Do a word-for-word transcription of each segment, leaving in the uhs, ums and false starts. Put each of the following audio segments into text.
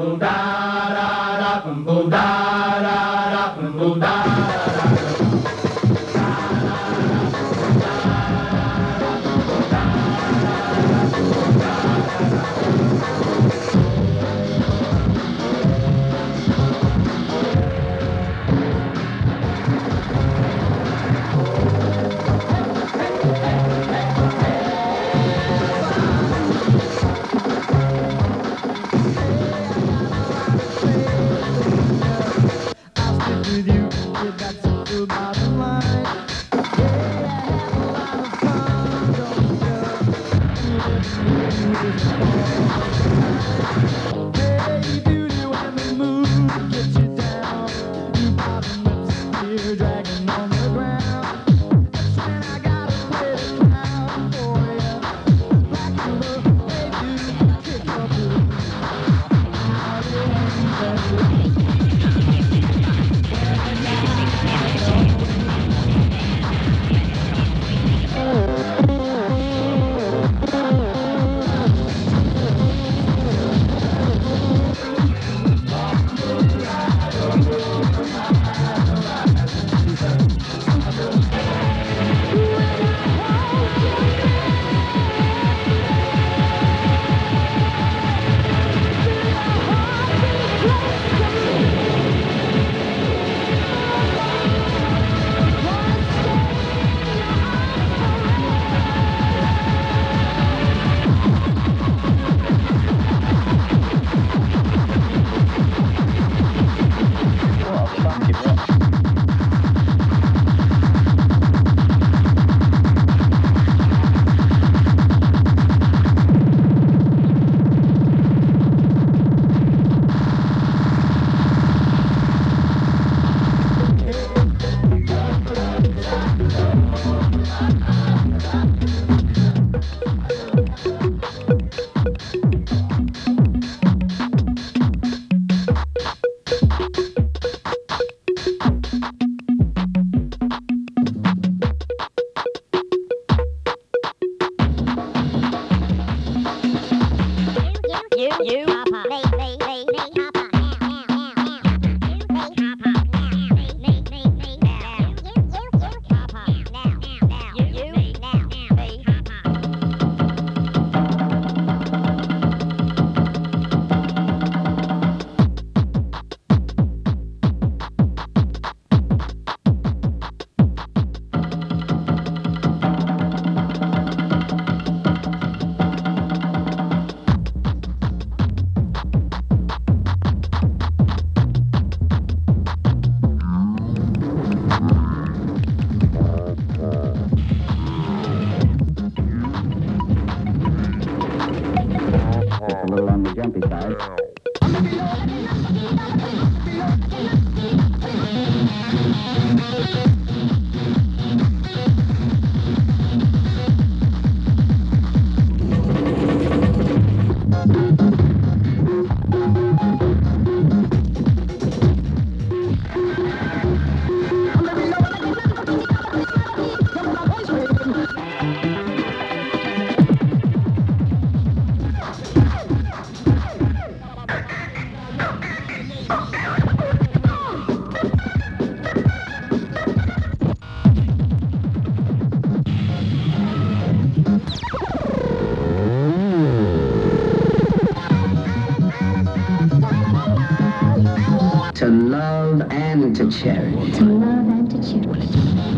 To love and to cherish. To love and to cherish.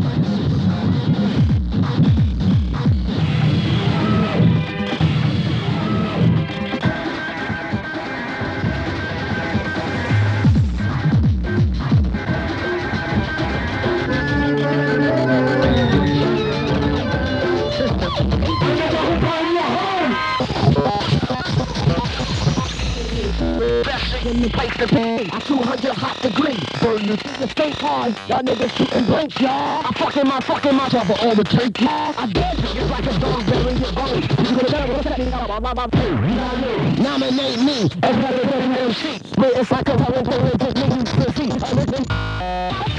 In the place to be, I two hundred hot degree. Burn you to the state hard, y'all niggas shooting blanks, y'all. I fucking my fucking my trouble all the take, y'all. I did it's like a dog burying your bone. You could have never said it, nominate me as president M C. But it's like a talent to niggas to see.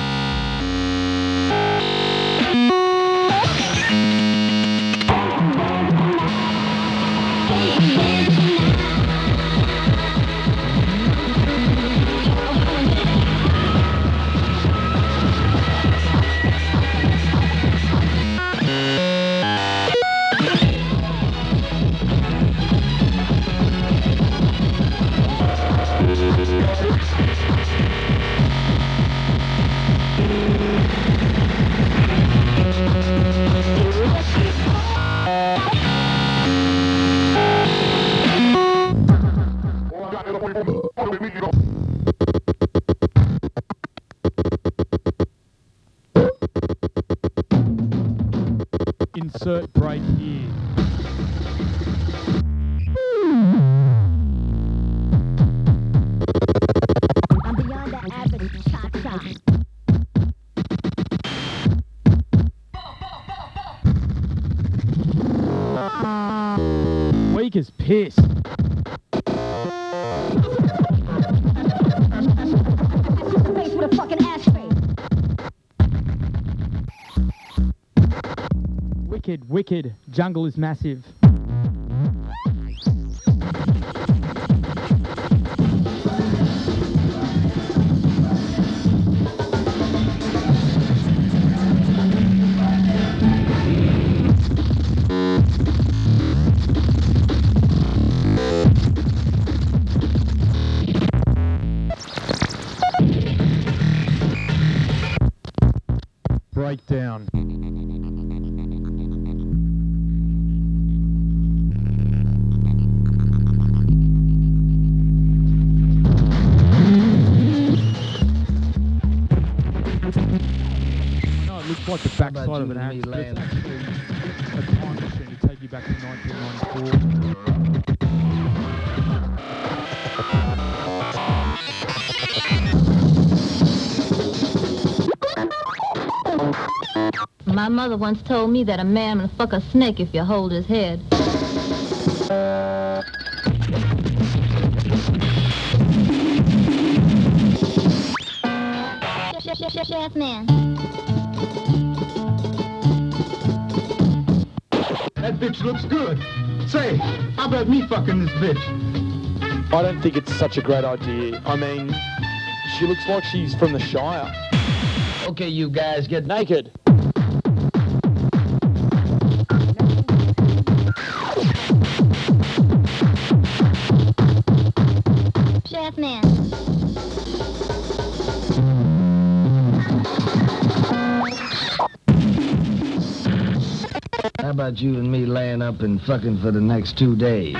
speaker's pissed. Face with a fucking ashtray. Wicked, wicked. Jungle is massive. Breakdown. No, it looks like the backside of an axe, but it's actually a time machine to take you back to nineteen ninety-four. My mother once told me that a man will fuck a snake if you hold his head. Chef man. That bitch looks good. Say, how about me fucking this bitch? I don't think it's such a great idea. I mean, she looks like she's from the Shire. Okay, you guys get Naked. Chef man. How about you and me laying up and fucking for the next two days?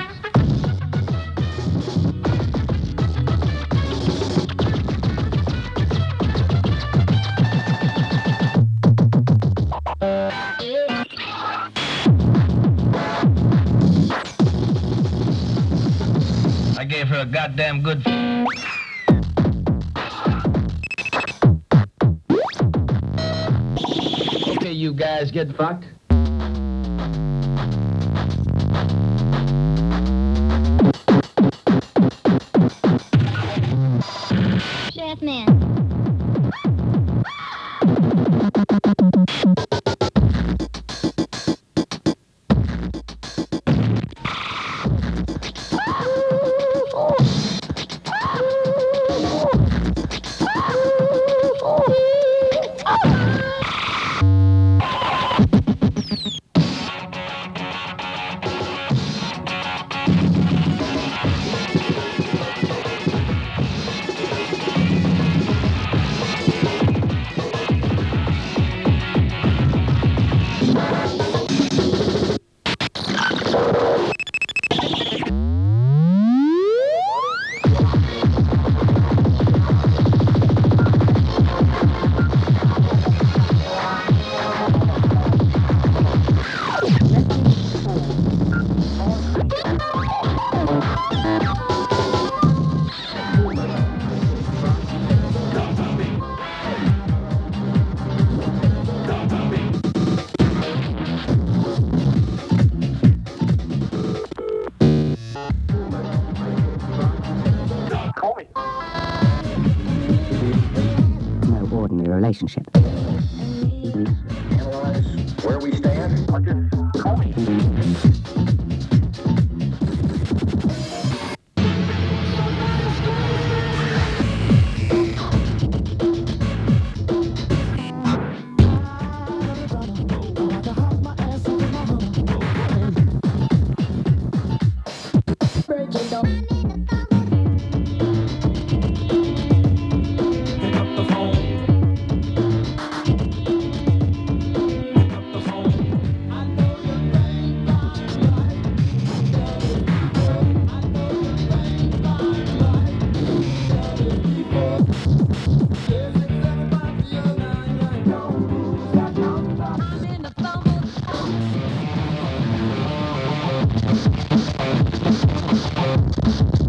I gave her a goddamn good. Okay, you guys get fucked. Chef man. No ordinary relationship. Analyze where we stand. Call me. I'm in the phone.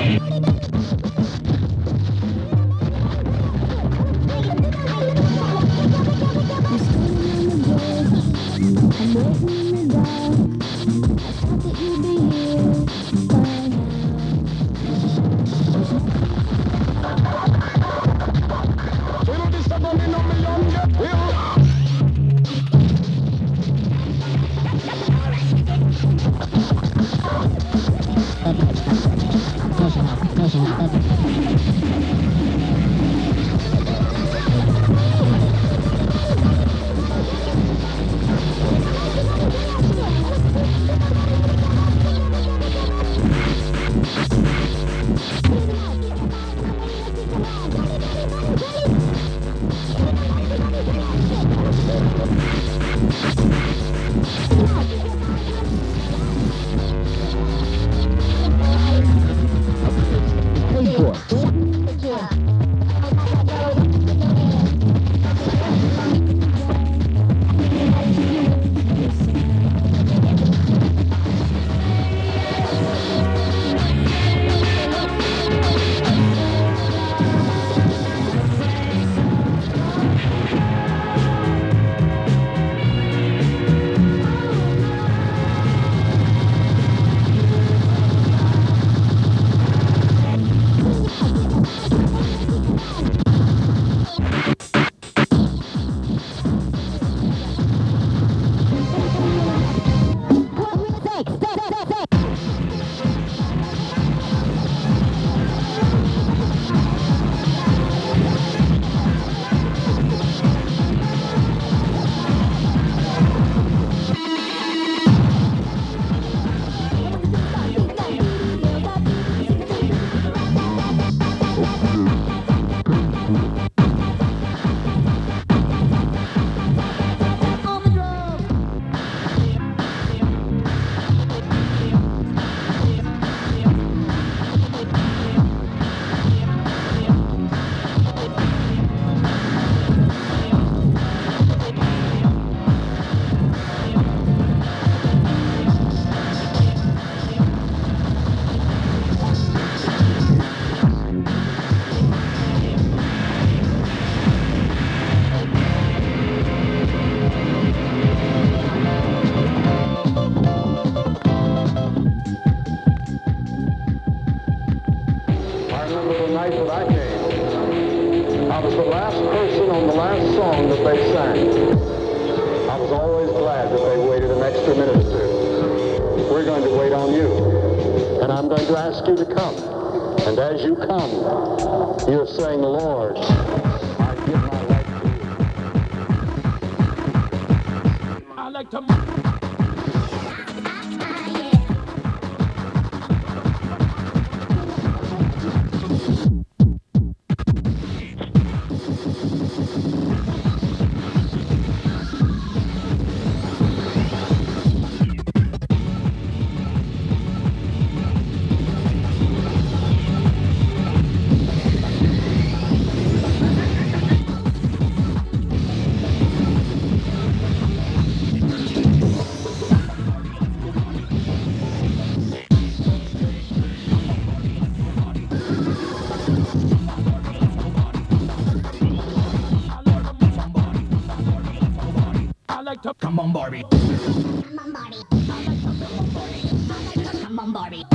Come on, Barbie. Come on, Barbie. Come on, Barbie.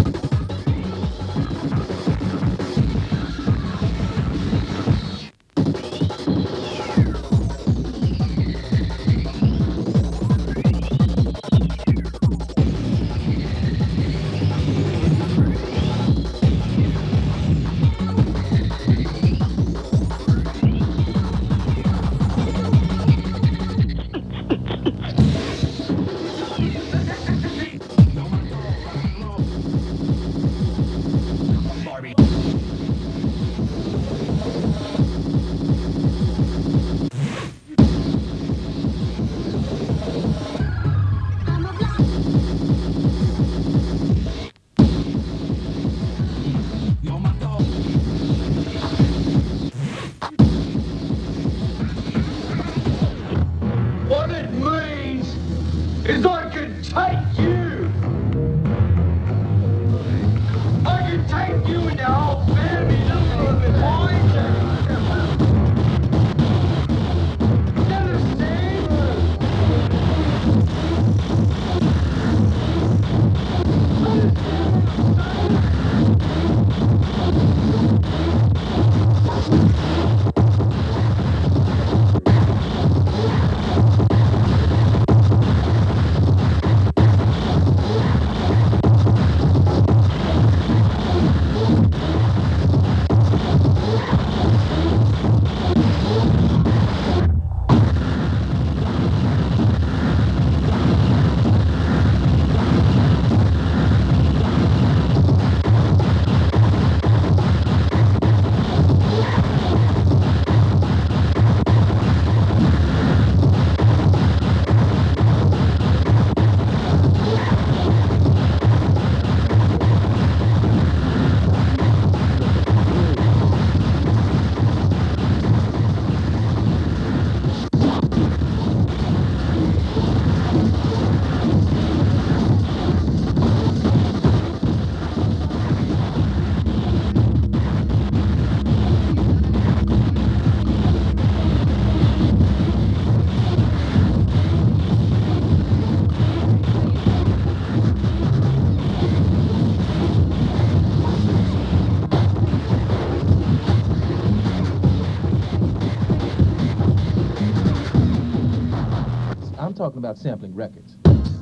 talking about sampling records.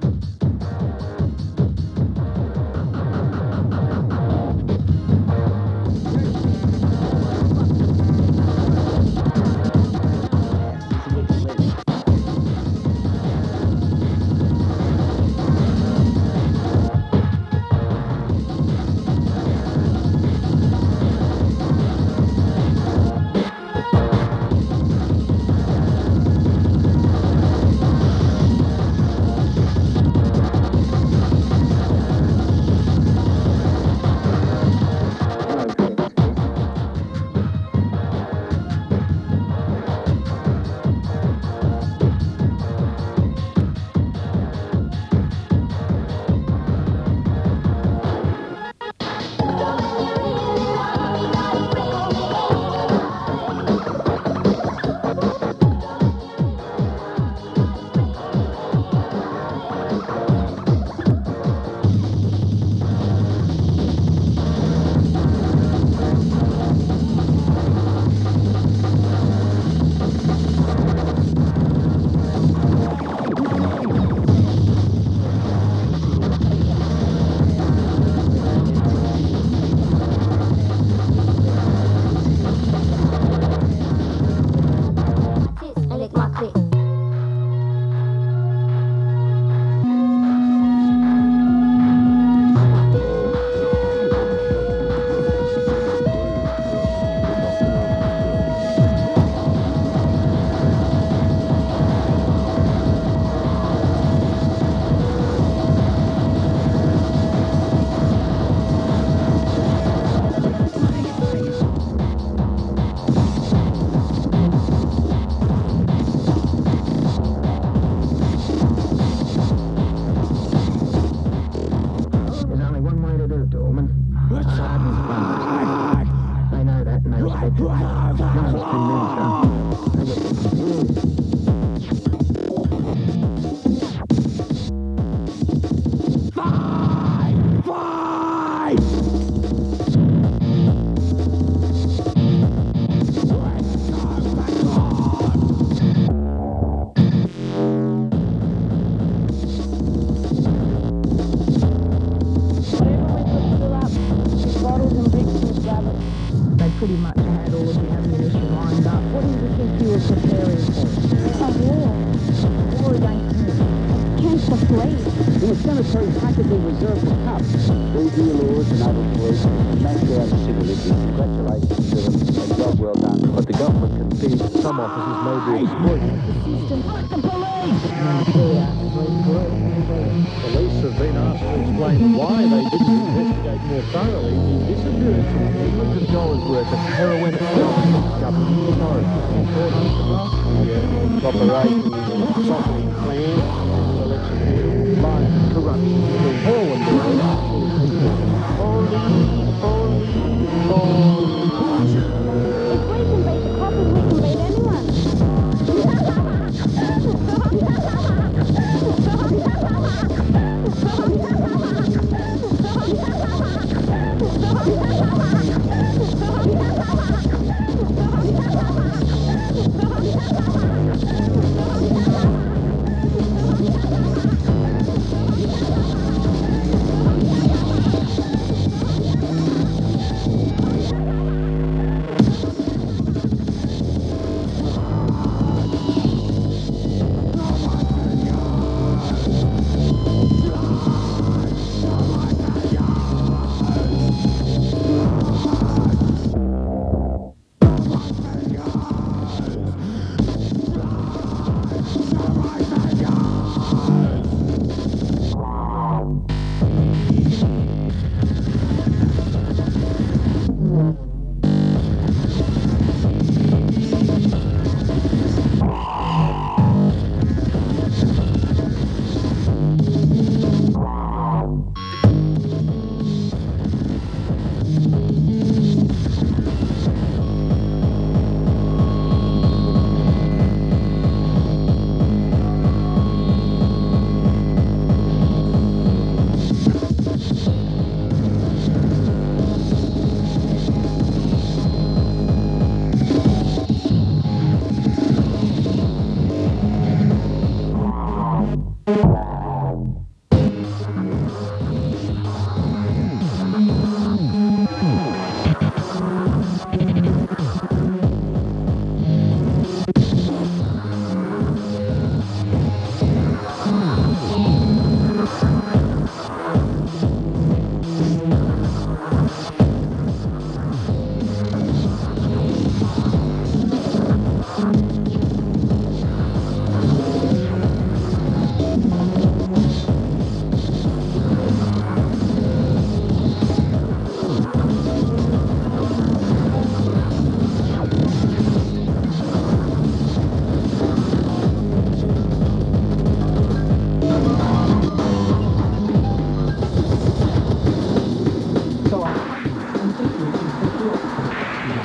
Pretty much had all of the ammunition lined up. What do you think you were preparing for? A war. War against against the police. The cemetery is practically reserved for cops. They do laws and other police. Thank you and civilities. Congratulations to them. A job well done. But the government concedes that some officers may be exploited. The police! Police have been asked to explain why they didn't investigate more thoroughly the disappearance of millions of dollars worth of heroin and government authorities. The operation is properly planned and executed. Lines of corruption between heroin dealers. Only, only, only. If we can beat the coppers, we can beat anyone.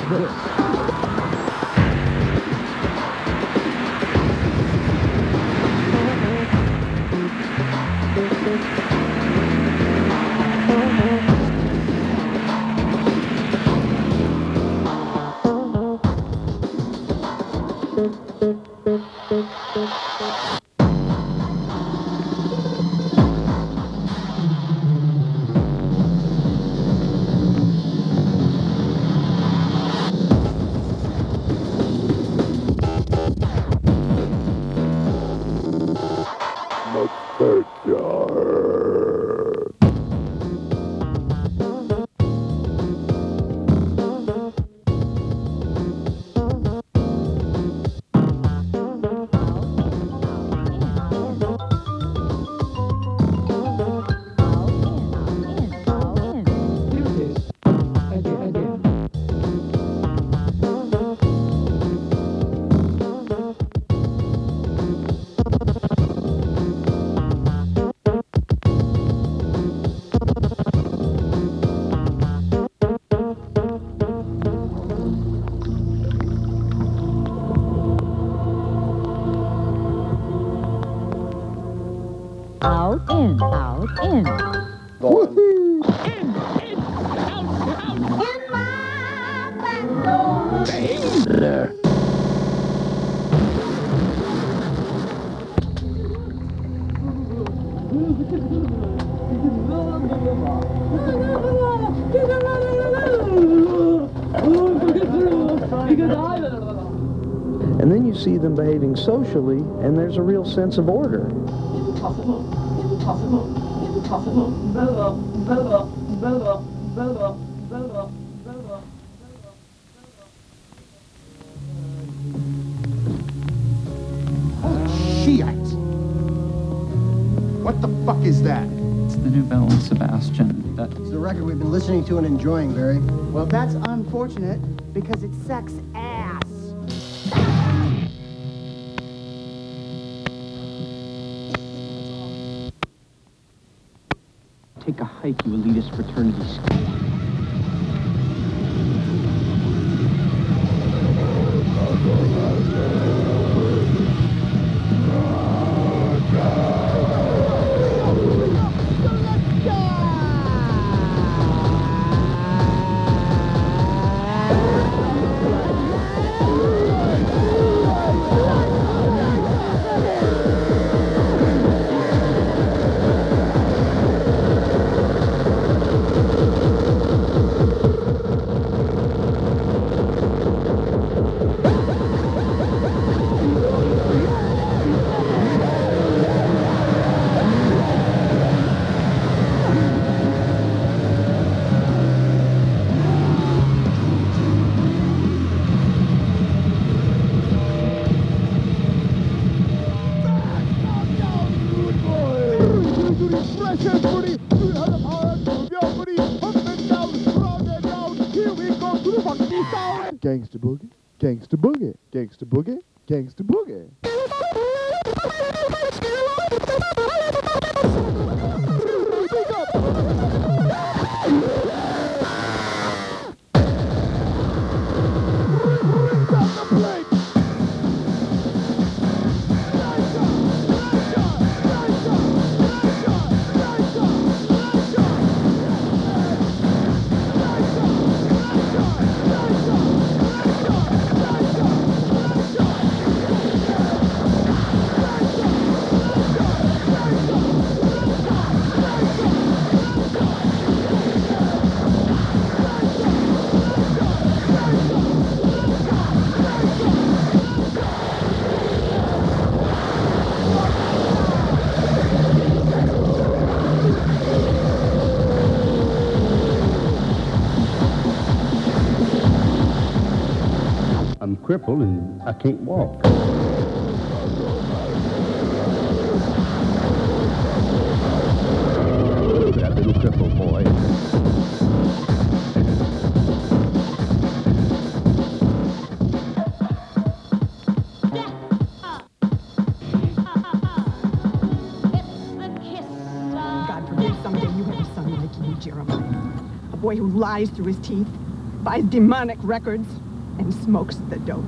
Out, in, out, in. There. And then you see them behaving socially, and there's a real sense of order. Shit! What the fuck is that? It's the new Belle and Sebastian. That's It's the record we've been listening to and enjoying, Barry. Well, that's unfortunate because it sucks ass. Take a hike, you elitist fraternity school. Gangsta boogie, gangsta boogie, gangsta boogie, gangsta boogie. I'm crippled and I can't walk. That little crippled boy. God forbid someday you have a son like you, Jeremiah. A boy who lies through his teeth, buys demonic records, and smokes the dope.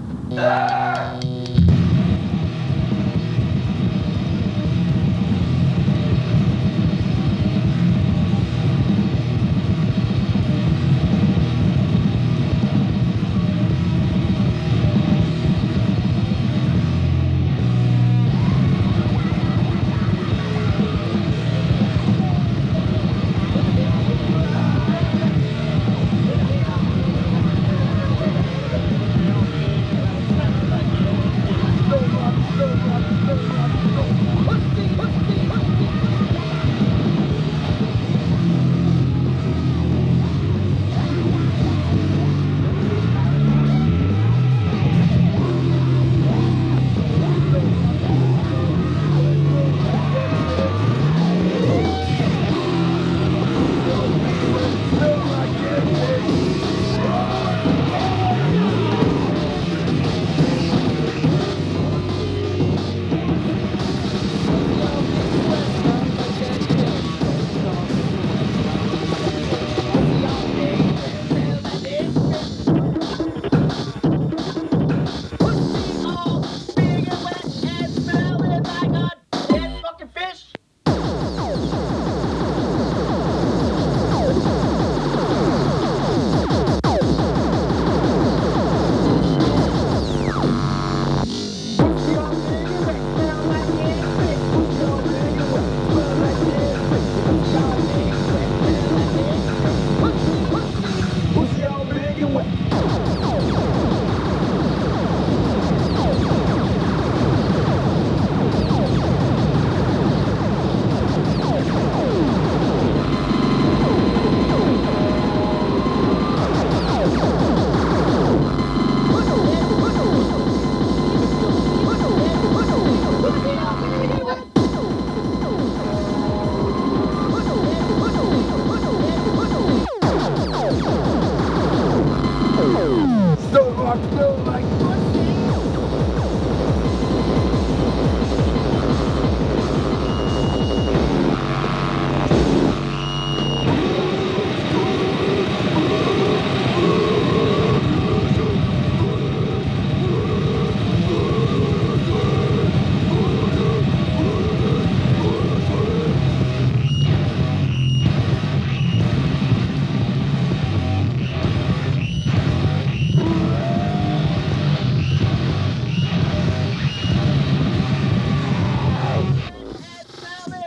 Still rock, still rock.